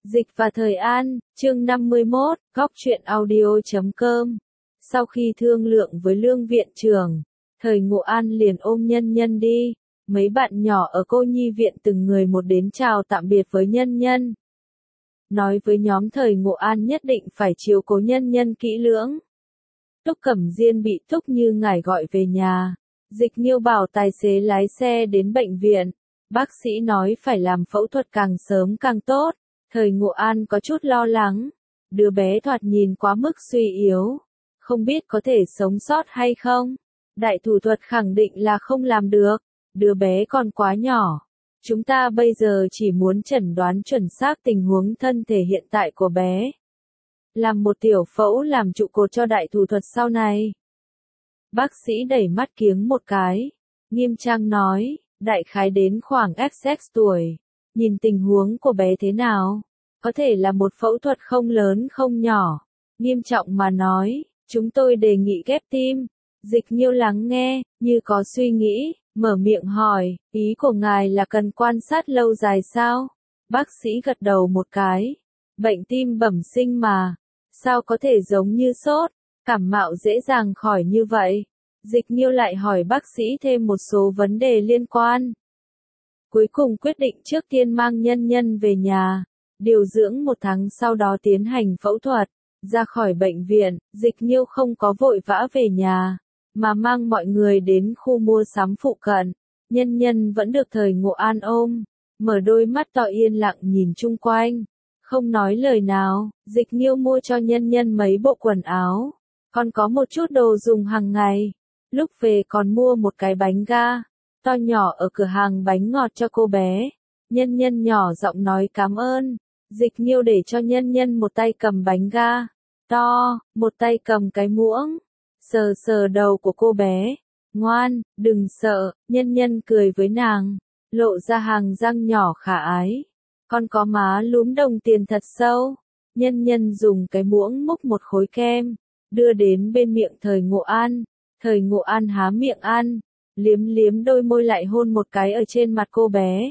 Dịch và Thời An, chương 51, góc truyện audio.com. Sau khi thương lượng với Lương viện trưởng, Thời Ngộ An liền ôm Nhân Nhân đi. Mấy bạn nhỏ ở cô nhi viện từng người một đến chào tạm biệt với Nhân Nhân. Nói với nhóm Thời Ngộ An nhất định phải chiếu cố Nhân Nhân kỹ lưỡng. Túc Cẩm Diên bị Túc Như Ngải gọi về nhà. Dịch Nghiêu bảo tài xế lái xe đến bệnh viện. Bác sĩ nói phải làm phẫu thuật càng sớm càng tốt. Thời Ngộ An có chút lo lắng. Đứa bé thoạt nhìn quá mức suy yếu. Không biết có thể sống sót hay không? Đại thủ thuật khẳng định là không làm được. Đứa bé còn quá nhỏ. Chúng ta bây giờ chỉ muốn chẩn đoán chuẩn xác tình huống thân thể hiện tại của bé. Làm một tiểu phẫu làm trụ cột cho đại thủ thuật sau này. Bác sĩ đẩy mắt kiếng một cái. Nghiêm trang nói, đại khái đến khoảng XX tuổi. Nhìn tình huống của bé thế nào? Có thể là một phẫu thuật không lớn không nhỏ. Nghiêm trọng mà nói, chúng tôi đề nghị ghép tim. Dịch Nghiêu lắng nghe, như có suy nghĩ, mở miệng hỏi, ý của ngài là cần quan sát lâu dài sao? Bác sĩ gật đầu một cái. Bệnh tim bẩm sinh mà. Sao có thể giống như sốt, cảm mạo dễ dàng khỏi như vậy? Dịch Nghiêu lại hỏi bác sĩ thêm một số vấn đề liên quan. Cuối cùng quyết định trước tiên mang Nhân Nhân về nhà, điều dưỡng 1 tháng sau đó tiến hành phẫu thuật. Ra khỏi bệnh viện, Dịch Nghiêu không có vội vã về nhà, mà mang mọi người đến khu mua sắm phụ cận. Nhân Nhân vẫn được Thời Ngộ An ôm, mở đôi mắt to yên lặng nhìn chung quanh, không nói lời nào. Dịch Nghiêu mua cho Nhân Nhân mấy bộ quần áo, còn có một chút đồ dùng hàng ngày. Lúc về còn mua một cái bánh ga to nhỏ ở cửa hàng bánh ngọt cho cô bé. Nhân Nhân nhỏ giọng nói cảm ơn. Dịch Nghiêu để cho Nhân Nhân một tay cầm bánh ga to, một tay cầm cái muỗng, sờ sờ đầu của cô bé. Ngoan, đừng sợ. Nhân Nhân cười với nàng, lộ ra hàng răng nhỏ khả ái. Con có má lúm đồng tiền thật sâu. Nhân Nhân dùng cái muỗng múc một khối kem, đưa đến bên miệng Thời Ngộ An. Thời Ngộ An há miệng ăn, liếm liếm đôi môi lại hôn một cái ở trên mặt cô bé.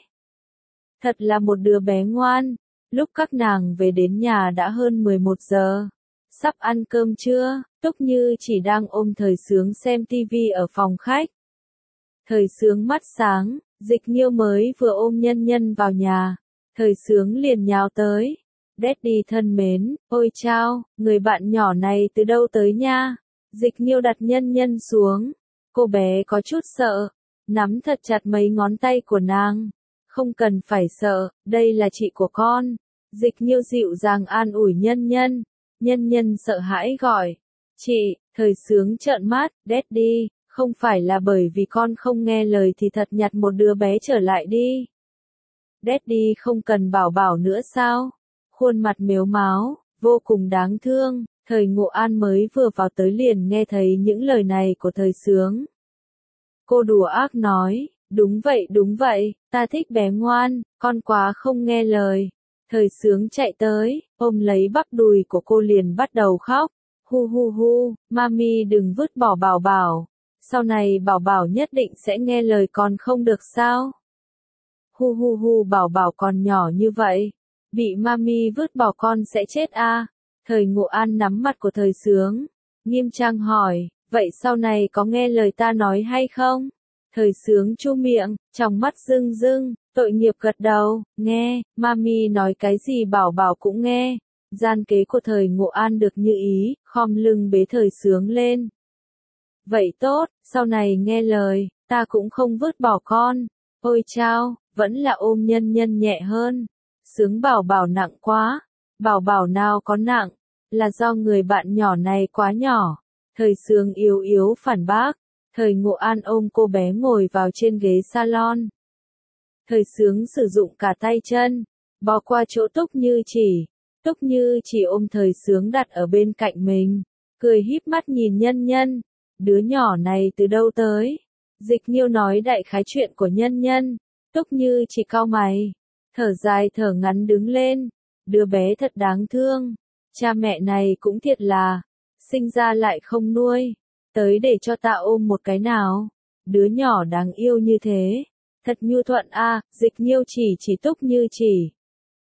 Thật là một đứa bé ngoan. Lúc các nàng về đến nhà đã hơn 11 giờ. Sắp ăn cơm trưa, Túc Như chỉ đang ôm Thời Sướng xem tivi ở phòng khách. Thời Sướng mắt sáng, Dịch Nghiêu mới vừa ôm Nhân Nhân vào nhà. Thời Sướng liền nhào tới. Daddy thân mến, ôi chao, người bạn nhỏ này từ đâu tới nha? Dịch Nghiêu đặt Nhân Nhân xuống. Cô bé có chút sợ, nắm thật chặt mấy ngón tay của nàng. Không cần phải sợ, đây là chị của con. Dịch Nghiêu dịu dàng an ủi Nhân Nhân. Nhân Nhân sợ hãi gọi, chị. Thời Sướng trợn mắt, Daddy, không phải là bởi vì con không nghe lời thì thật nhặt một đứa bé trở lại đi. Daddy không cần bảo bảo nữa sao? Khuôn mặt mếu máo, vô cùng đáng thương. Thời Ngộ An mới vừa vào tới liền nghe thấy những lời này của Thời Sướng. Cô đùa ác nói, đúng vậy, ta thích bé ngoan, con quá không nghe lời. Thời Sướng chạy tới, ôm lấy bắp đùi của cô liền bắt đầu khóc. Hu hu hu, mami đừng vứt bỏ bảo bảo. Sau này bảo bảo nhất định sẽ nghe lời con không được sao? Hu hu hu, bảo bảo còn nhỏ như vậy, bị mami vứt bỏ con sẽ chết à? Thời Ngộ An nắm mặt của Thời Sướng, nghiêm trang hỏi, vậy sau này có nghe lời ta nói hay không? Thời Sướng chu miệng, trong mắt rưng rưng, tội nghiệp gật đầu, nghe, mami nói cái gì bảo bảo cũng nghe. Gian kế của Thời Ngộ An được như ý, khom lưng bế Thời Sướng lên. Vậy tốt, sau này nghe lời, ta cũng không vứt bỏ con. Ôi chao, vẫn là ôm Nhân Nhân nhẹ hơn. Sướng bảo bảo nặng quá. Bảo bảo nào có nặng, là do người bạn nhỏ này quá nhỏ. Thời Sướng yếu yếu phản bác. Thời Ngộ An ôm cô bé ngồi vào trên ghế salon. Thời Sướng sử dụng cả tay chân, bò qua chỗ Túc Như chỉ. Túc Như chỉ ôm Thời Sướng đặt ở bên cạnh mình, cười híp mắt nhìn Nhân Nhân. Đứa nhỏ này từ đâu tới? Dịch Nghiêu nói đại khái chuyện của Nhân Nhân. Túc Như chỉ cau mày, thở dài thở ngắn đứng lên. Đứa bé thật đáng thương. Cha mẹ này cũng thiệt là, sinh ra lại không nuôi. Tới để cho ta ôm một cái nào. Đứa nhỏ đáng yêu như thế. Thật nhu thuận a. Dịch Nghiêu chỉ Túc Như chỉ.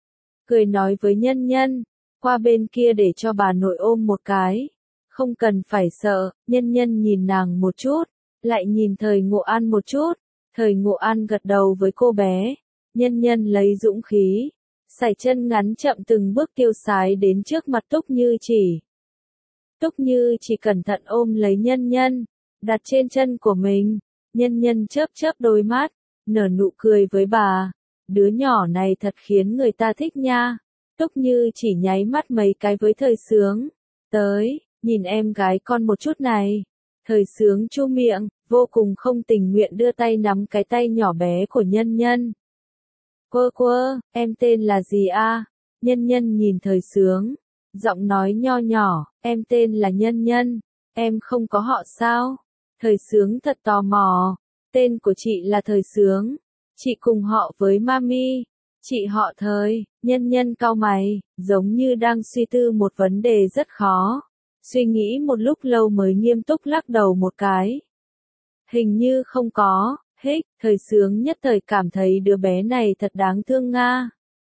cười nói với Nhân Nhân, qua bên kia để cho bà nội ôm một cái. Không cần phải sợ, Nhân Nhân nhìn nàng một chút, lại nhìn Thời Ngộ An một chút. Thời Ngộ An gật đầu với cô bé. Nhân Nhân lấy dũng khí, sải chân ngắn chậm từng bước tiêu sái đến trước mặt Túc Như Chỉ. Túc Như Chỉ cẩn thận ôm lấy Nhân Nhân, đặt trên chân của mình. Nhân Nhân chớp chớp đôi mắt, nở nụ cười với bà. Đứa nhỏ này thật khiến người ta thích nha. Túc Như Chỉ nháy mắt mấy cái với Thời Sướng. Tới, nhìn em gái con một chút này. Thời Sướng chu miệng, vô cùng không tình nguyện đưa tay nắm cái tay nhỏ bé của Nhân Nhân. Quơ quơ, em tên là gì a? Nhân Nhân nhìn Thời Sướng, giọng nói nho nhỏ, em tên là Nhân Nhân, em không có họ sao? Thời Sướng thật tò mò, tên của chị là Thời Sướng, chị cùng họ với Mami, chị họ Thời. Nhân Nhân cau mày, giống như đang suy tư một vấn đề rất khó. Suy nghĩ một lúc lâu mới nghiêm túc lắc đầu một cái. Hình như không có. Hích, Thời Sướng nhất thời cảm thấy đứa bé này thật đáng thương nga.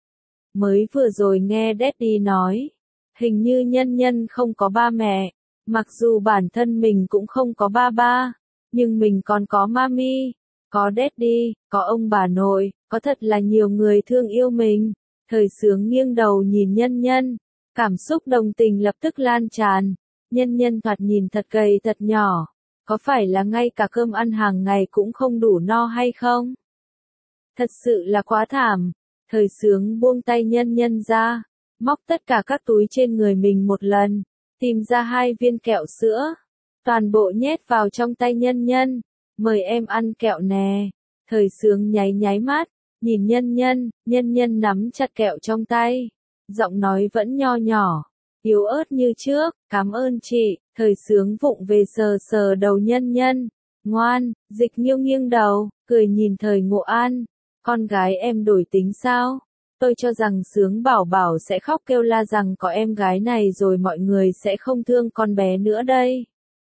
Mới vừa rồi nghe Daddy nói, hình như Nhân Nhân không có ba mẹ, mặc dù bản thân mình cũng không có ba ba, nhưng mình còn có Mami, có Daddy, có ông bà nội, có thật là nhiều người thương yêu mình. Thời Sướng nghiêng đầu nhìn Nhân Nhân, cảm xúc đồng tình lập tức lan tràn. Nhân Nhân thoạt nhìn thật gầy thật nhỏ. Có phải là ngay cả cơm ăn hàng ngày cũng không đủ no hay không? Thật sự là quá thảm. Thời Sướng buông tay Nhân Nhân ra, móc tất cả các túi trên người mình một lần, tìm ra 2 viên kẹo sữa, toàn bộ nhét vào trong tay Nhân Nhân. Mời em ăn kẹo nè. Thời Sướng nháy nháy mắt, nhìn Nhân Nhân, Nhân Nhân nắm chặt kẹo trong tay, giọng nói vẫn nho nhỏ, yếu ớt như trước, cảm ơn chị. Thời Sướng vụng về sờ sờ đầu Nhân Nhân. Ngoan, Dịch Nghiêu nghiêng đầu, cười nhìn Thời Ngộ An. Con gái em đổi tính sao? Tôi cho rằng Sướng bảo bảo sẽ khóc kêu la rằng có em gái này rồi mọi người sẽ không thương con bé nữa đây.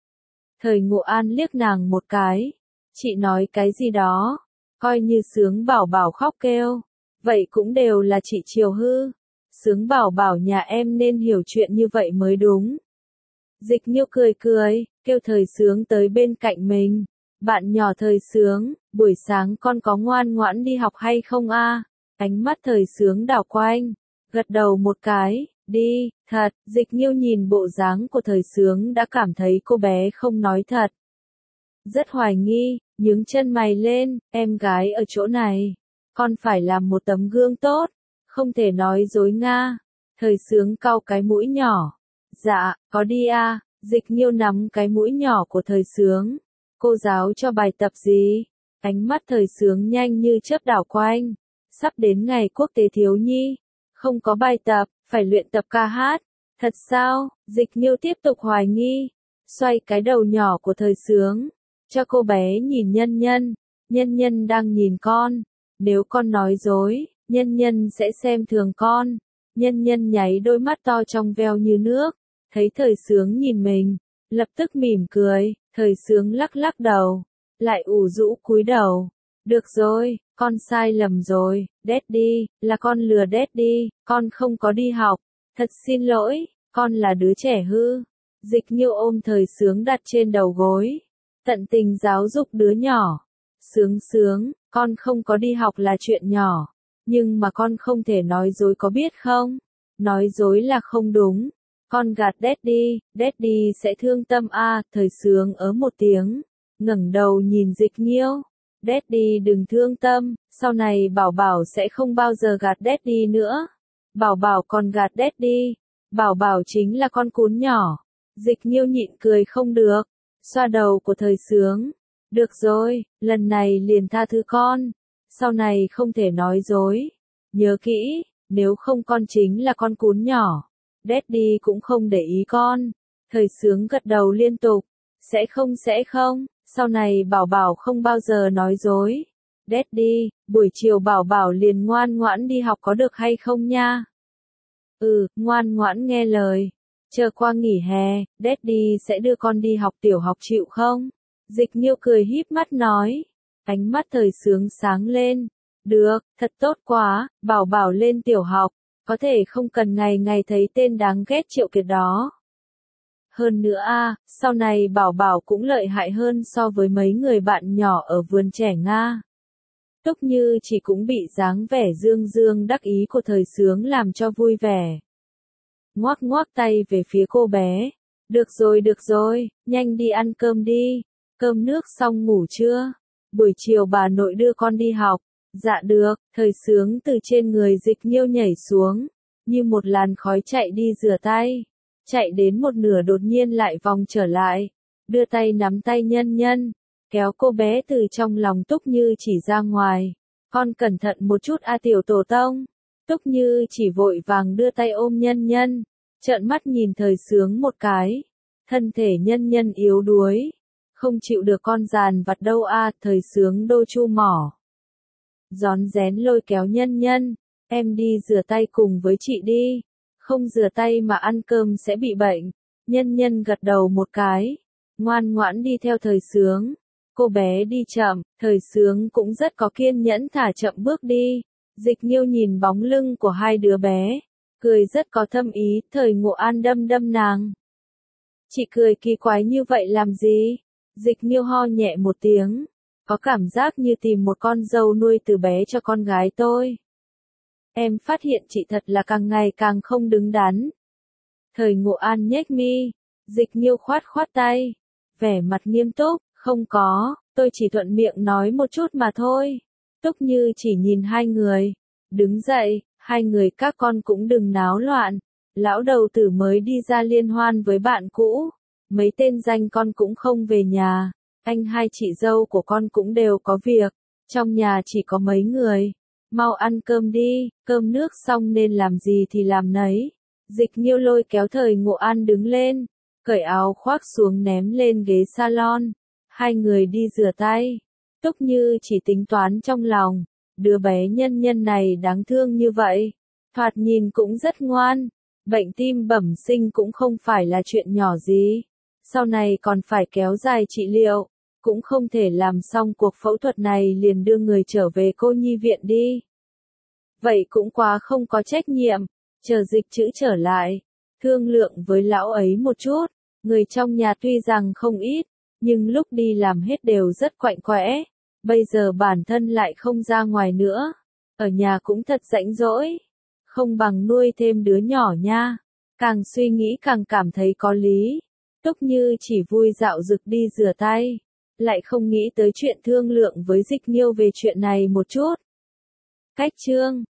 Thời Ngộ An liếc nàng một cái. Chị nói cái gì đó? Coi như Sướng bảo bảo khóc kêu. Vậy cũng đều là chị chiều hư. Sướng bảo bảo nhà em nên hiểu chuyện như vậy mới đúng. Dịch Nghiêu cười cười, kêu Thời Sướng tới bên cạnh mình. Bạn nhỏ Thời Sướng, buổi sáng con có ngoan ngoãn đi học hay không a? Ánh mắt Thời Sướng đảo quanh, gật đầu một cái, đi, thật. Dịch Nghiêu nhìn bộ dáng của Thời Sướng đã cảm thấy cô bé không nói thật. Rất hoài nghi, nhướng chân mày lên, em gái ở chỗ này. Con phải làm một tấm gương tốt, không thể nói dối nga. Thời Sướng cau cái mũi nhỏ. Dạ, có đi a. Dịch Nghiêu nắm cái mũi nhỏ của Thời Sướng. Cô giáo cho bài tập gì? Ánh mắt Thời Sướng nhanh như chớp đảo quanh. Sắp đến ngày quốc tế thiếu nhi. Không có bài tập, phải luyện tập ca hát. Thật sao? Dịch Nghiêu tiếp tục hoài nghi. Xoay cái đầu nhỏ của Thời Sướng. Cho cô bé nhìn Nhân Nhân. Nhân Nhân đang nhìn con. Nếu con nói dối, Nhân Nhân sẽ xem thường con. Nhân Nhân nháy đôi mắt to trong veo như nước. Thấy Thời Sướng nhìn mình, lập tức mỉm cười. Thời Sướng lắc lắc đầu, lại ủ rũ cúi đầu. Được rồi, con sai lầm rồi, Daddy, là con lừa Daddy, con không có đi học. Thật xin lỗi, con là đứa trẻ hư. Dịch Nghiêu ôm Thời Sướng đặt trên đầu gối, tận tình giáo dục đứa nhỏ. Sướng Sướng, con không có đi học là chuyện nhỏ, nhưng mà con không thể nói dối có biết không? Nói dối là không đúng. Con gạt Daddy, Daddy sẽ thương tâm a. Thời Sướng một tiếng, ngẩng đầu nhìn Dịch Nghiêu. Daddy đừng thương tâm, sau này bảo bảo sẽ không bao giờ gạt Daddy nữa. Bảo bảo còn gạt Daddy, bảo bảo chính là con cún nhỏ. Dịch Nghiêu nhịn cười không được, xoa đầu của Thời Sướng. Được rồi, lần này liền tha thứ con, sau này không thể nói dối. Nhớ kỹ, nếu không con chính là con cún nhỏ. Daddy cũng không để ý con. Thời Sướng gật đầu liên tục. Sẽ không, sau này bảo bảo không bao giờ nói dối. Daddy, buổi chiều bảo bảo liền ngoan ngoãn đi học có được hay không nha? Ngoan ngoãn nghe lời. Chờ qua nghỉ hè, Daddy sẽ đưa con đi học tiểu học chịu không? Dịch Nghiêu cười híp mắt nói. Ánh mắt Thời Sướng sáng lên. Được, thật tốt quá, bảo bảo lên tiểu học. có thể không cần ngày ngày thấy tên đáng ghét Triệu Kiệt đó. Hơn nữa sau này Bảo Bảo cũng lợi hại hơn so với mấy người bạn nhỏ ở vườn trẻ Nga. Túc Như chỉ cũng bị dáng vẻ dương dương đắc ý của thời sướng làm cho vui vẻ. Ngoác ngoác tay về phía cô bé. Được rồi, nhanh đi ăn cơm đi. Cơm nước xong ngủ chưa? Buổi chiều bà nội đưa con đi học. Dạ được, thời sướng từ trên người Dịch Nhiêu nhảy xuống, như một làn khói chạy đi rửa tay. Chạy đến một nửa đột nhiên lại vòng trở lại, đưa tay nắm tay Nhân Nhân, kéo cô bé từ trong lòng Túc Như chỉ ra ngoài. Con cẩn thận một chút tiểu tổ tông. Túc Như chỉ vội vàng đưa tay ôm Nhân Nhân, trợn mắt nhìn thời sướng một cái. Thân thể Nhân Nhân yếu đuối, không chịu được con giàn vặt đâu thời sướng đôi chu mỏ. Rón rén lôi kéo Nhân Nhân, em đi rửa tay cùng với chị đi, không rửa tay mà ăn cơm sẽ bị bệnh. Nhân Nhân gật đầu một cái, ngoan ngoãn đi theo thời sướng. Cô bé đi chậm, thời sướng cũng rất có kiên nhẫn thả chậm bước đi. Dịch Nhiêu nhìn bóng lưng của hai đứa bé, cười rất có thâm ý, thời Ngộ An đâm đâm nàng. Chị cười kỳ quái như vậy làm gì? Dịch Nhiêu ho nhẹ một tiếng, có cảm giác như tìm một con dâu nuôi từ bé cho con gái tôi. Em phát hiện chị thật là càng ngày càng không đứng đắn. Thời Ngộ An nhếch mi, Dịch Nhiêu khoát khoát tay, vẻ mặt nghiêm túc, không có, tôi chỉ thuận miệng nói một chút mà thôi. Túc Như chỉ nhìn hai người, đứng dậy, hai người các con cũng đừng náo loạn. Lão đầu tử mới đi ra liên hoan với bạn cũ, mấy tên danh con cũng không về nhà, anh hai chị dâu của con cũng đều có việc, trong nhà chỉ có mấy người. Mau ăn cơm đi, cơm nước xong nên làm gì thì làm nấy. Dịch Nhiêu lôi kéo thời Ngộ An đứng lên, cởi áo khoác xuống ném lên ghế salon. Hai người đi rửa tay. Túc Như chỉ tính toán trong lòng, đứa bé Nhân Nhân này đáng thương như vậy, thoạt nhìn cũng rất ngoan. Bệnh tim bẩm sinh cũng không phải là chuyện nhỏ gì, sau này còn phải kéo dài trị liệu, cũng không thể làm xong cuộc phẫu thuật này liền đưa người trở về cô nhi viện đi. Vậy cũng quá không có trách nhiệm, chờ Dịch Trữ trở lại, thương lượng với lão ấy một chút. Người trong nhà tuy rằng không ít, nhưng lúc đi làm hết đều rất quạnh quẽ, bây giờ bản thân lại không ra ngoài nữa, ở nhà cũng thật rãnh rỗi, không bằng nuôi thêm đứa nhỏ nha. Càng suy nghĩ càng cảm thấy có lý. Túc Như chỉ vui dạo dực đi rửa tay, lại không nghĩ tới chuyện thương lượng với Dịch Nhiêu về chuyện này một chút. Cách chương